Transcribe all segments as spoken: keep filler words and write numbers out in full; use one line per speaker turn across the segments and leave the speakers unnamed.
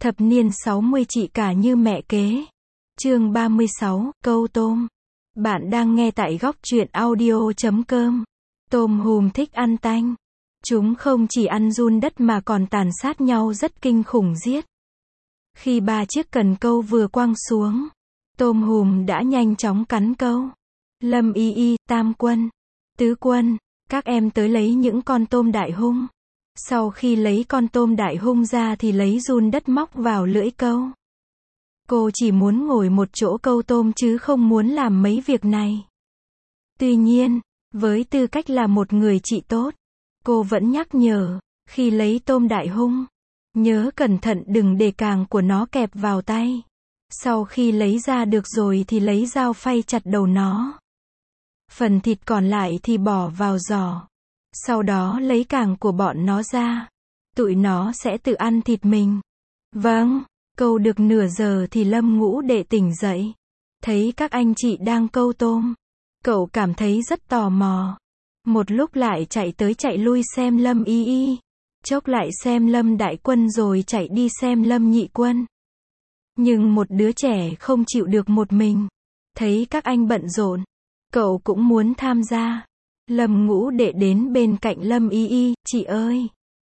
Thập niên sáu mươi chị cả như mẹ kế. Chương ba mươi sáu, câu tôm. Bạn đang nghe tại góc truyện audio chấm com. Tôm hùm thích ăn tanh. Chúng không chỉ ăn giun đất mà còn tàn sát nhau rất kinh khủng giết. Khi ba chiếc cần câu vừa quăng xuống, tôm hùm đã nhanh chóng cắn câu. Lâm Y Y, Tam Quân, Tứ Quân, các em tới lấy những con tôm đại hung. Sau khi lấy con tôm đại hung ra thì lấy giun đất móc vào lưỡi câu. Cô chỉ muốn ngồi một chỗ câu tôm chứ không muốn làm mấy việc này. Tuy nhiên, với tư cách là một người chị tốt, cô vẫn nhắc nhở, khi lấy tôm đại hung, nhớ cẩn thận đừng để càng của nó kẹp vào tay. Sau khi lấy ra được rồi thì lấy dao phay chặt đầu nó. Phần thịt còn lại thì bỏ vào giỏ. Sau đó lấy càng của bọn nó ra. Tụi nó sẽ tự ăn thịt mình. Vâng, câu được nửa giờ thì Lâm Ngũ Đệ tỉnh dậy. Thấy các anh chị đang câu tôm. Cậu cảm thấy rất tò mò. Một lúc lại chạy tới chạy lui xem Lâm Y Y. Chốc lại xem Lâm Đại Quân rồi chạy đi xem Lâm Nhị Quân. Nhưng một đứa trẻ không chịu được một mình. Thấy các anh bận rộn, cậu cũng muốn tham gia. Lâm Ngũ Đệ đến bên cạnh Lâm Y Y, chị ơi.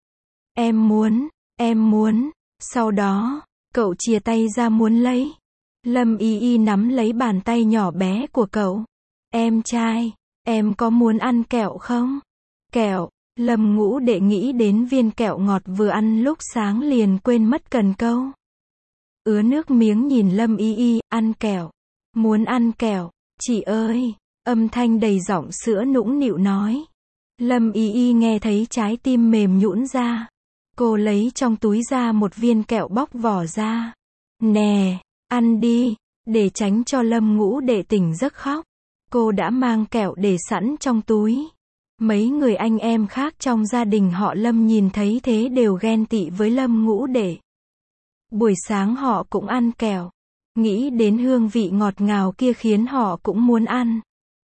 Em muốn, em muốn. Sau đó, cậu chìa tay ra muốn lấy. Lâm Y Y nắm lấy bàn tay nhỏ bé của cậu. Em trai, em có muốn ăn kẹo không? Kẹo. Lâm Ngũ Đệ nghĩ đến viên kẹo ngọt vừa ăn lúc sáng liền quên mất cần câu. Ứa nước miếng nhìn Lâm Y Y, ăn kẹo. Muốn ăn kẹo, chị ơi. Âm thanh đầy giọng sữa nũng nịu nói. Lâm Y Y nghe thấy trái tim mềm nhũn ra. Cô lấy trong túi ra một viên kẹo bóc vỏ ra. Nè, ăn đi, để tránh cho Lâm Ngũ Đệ tỉnh giấc khóc. Cô đã mang kẹo để sẵn trong túi. Mấy người anh em khác trong gia đình họ Lâm nhìn thấy thế đều ghen tị với Lâm Ngũ Đệ. Buổi sáng họ cũng ăn kẹo. Nghĩ đến hương vị ngọt ngào kia khiến họ cũng muốn ăn.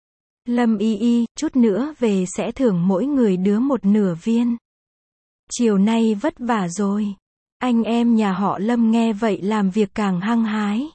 Lâm Y Y, chút nữa về sẽ thưởng mỗi người đứa một nửa viên. Chiều nay vất vả rồi. Anh em nhà họ Lâm nghe vậy làm việc càng hăng hái.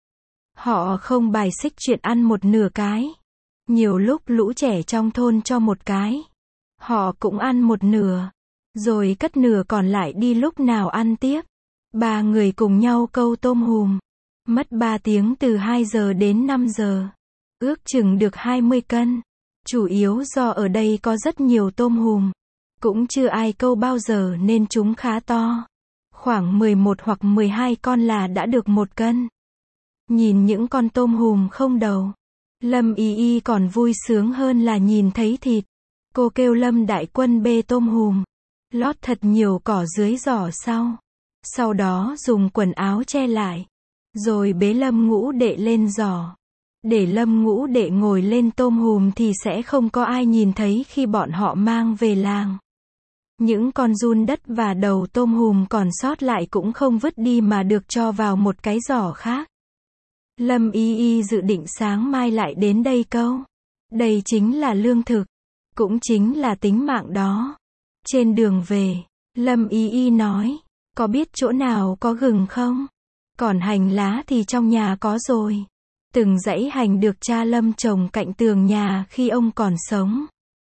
Họ không bài xích chuyện ăn một nửa cái. Nhiều lúc lũ trẻ trong thôn cho một cái, họ cũng ăn một nửa, rồi cất nửa còn lại đi lúc nào ăn tiếp. Ba người cùng nhau câu tôm hùm. Mất ba tiếng từ hai giờ đến năm giờ. Ước chừng được hai mươi cân. Chủ yếu do ở đây có rất nhiều tôm hùm. Cũng chưa ai câu bao giờ nên chúng khá to. Khoảng mười một hoặc mười hai con là đã được một cân. Nhìn những con tôm hùm không đầu, Lâm Y Y còn vui sướng hơn là nhìn thấy thịt. Cô kêu Lâm Đại Quân bê tôm hùm, lót thật nhiều cỏ dưới giỏ sau. Sau đó dùng quần áo che lại. Rồi bế Lâm Ngũ Đệ lên giỏ. Để Lâm Ngũ Đệ ngồi lên tôm hùm thì sẽ không có ai nhìn thấy khi bọn họ mang về làng. Những con giun đất và đầu tôm hùm còn sót lại cũng không vứt đi mà được cho vào một cái giỏ khác. Lâm Y Y dự định sáng mai lại đến đây câu. Đây chính là lương thực. Cũng chính là tính mạng đó. Trên đường về, Lâm Y Y nói, có biết chỗ nào có gừng không? Còn hành lá thì trong nhà có rồi. Từng dãy hành được cha Lâm trồng cạnh tường nhà khi ông còn sống.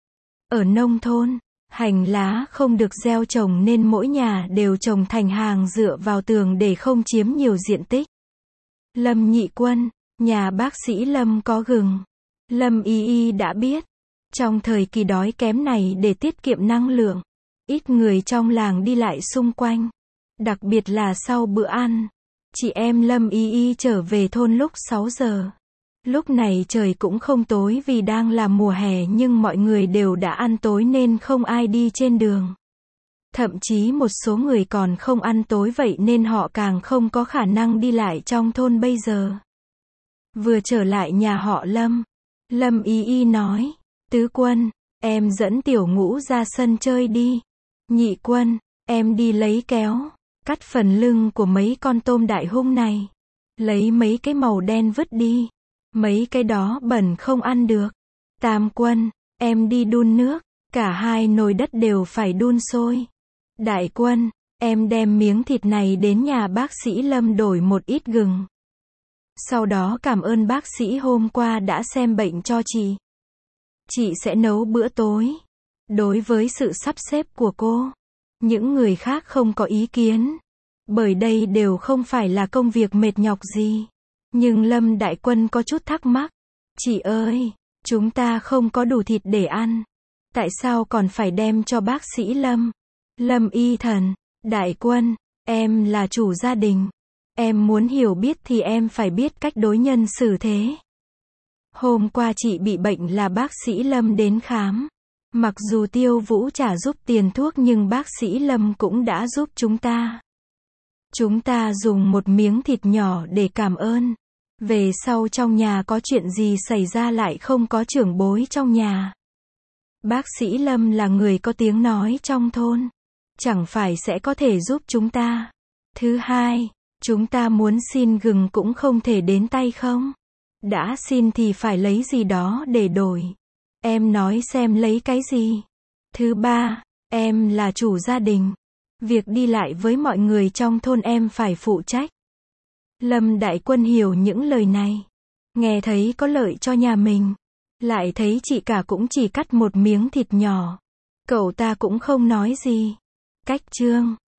Ở nông thôn, hành lá không được gieo trồng nên mỗi nhà đều trồng thành hàng dựa vào tường để không chiếm nhiều diện tích. Lâm Nhị Quân, nhà bác sĩ Lâm có gừng. Lâm Y Y đã biết. Trong thời kỳ đói kém này để tiết kiệm năng lượng, ít người trong làng đi lại xung quanh. Đặc biệt là sau bữa ăn. Chị em Lâm Y Y trở về thôn lúc sáu giờ. Lúc này trời cũng không tối vì đang là mùa hè nhưng mọi người đều đã ăn tối nên không ai đi trên đường. Thậm chí một số người còn không ăn tối vậy nên họ càng không có khả năng đi lại trong thôn bây giờ. Vừa trở lại nhà họ Lâm, Lâm Y Y nói, Tứ Quân, em dẫn Tiểu Ngũ ra sân chơi đi. Nhị Quân, em đi lấy kéo, cắt phần lưng của mấy con tôm đại hung này. Lấy mấy cái màu đen vứt đi. Mấy cái đó bẩn không ăn được. Tam Quân, em đi đun nước, cả hai nồi đất đều phải đun sôi. Đại Quân, Em đem miếng thịt này đến nhà bác sĩ Lâm đổi một ít gừng. Sau đó cảm ơn bác sĩ hôm qua đã xem bệnh cho chị. Chị sẽ nấu bữa tối. Đối với sự sắp xếp của cô, những người khác không có ý kiến. Bởi đây đều không phải là công việc mệt nhọc gì. Nhưng Lâm Đại Quân có chút thắc mắc. Chị ơi, chúng ta không có đủ thịt để ăn. Tại sao còn phải đem cho bác sĩ Lâm? Lâm Y Thần, Đại Quân, em là chủ gia đình. Em muốn hiểu biết thì em phải biết cách đối nhân xử thế. Hôm qua chị bị bệnh là bác sĩ Lâm đến khám. Mặc dù Tiêu Vũ trả giúp tiền thuốc nhưng bác sĩ Lâm cũng đã giúp chúng ta. Chúng ta dùng một miếng thịt nhỏ để cảm ơn. Về sau trong nhà có chuyện gì xảy ra lại không có trưởng bối trong nhà. Bác sĩ Lâm là người có tiếng nói trong thôn. Chẳng phải sẽ có thể giúp chúng ta. Thứ hai, chúng ta muốn xin gừng cũng không thể đến tay không? Đã xin thì phải lấy gì đó để đổi. Em nói xem lấy cái gì? Thứ ba, em là chủ gia đình. Việc đi lại với mọi người trong thôn em phải phụ trách. Lâm Đại Quân hiểu những lời này. Nghe thấy có lợi cho nhà mình. Lại thấy chị cả cũng chỉ cắt một miếng thịt nhỏ. Cậu ta cũng không nói gì. Cách chương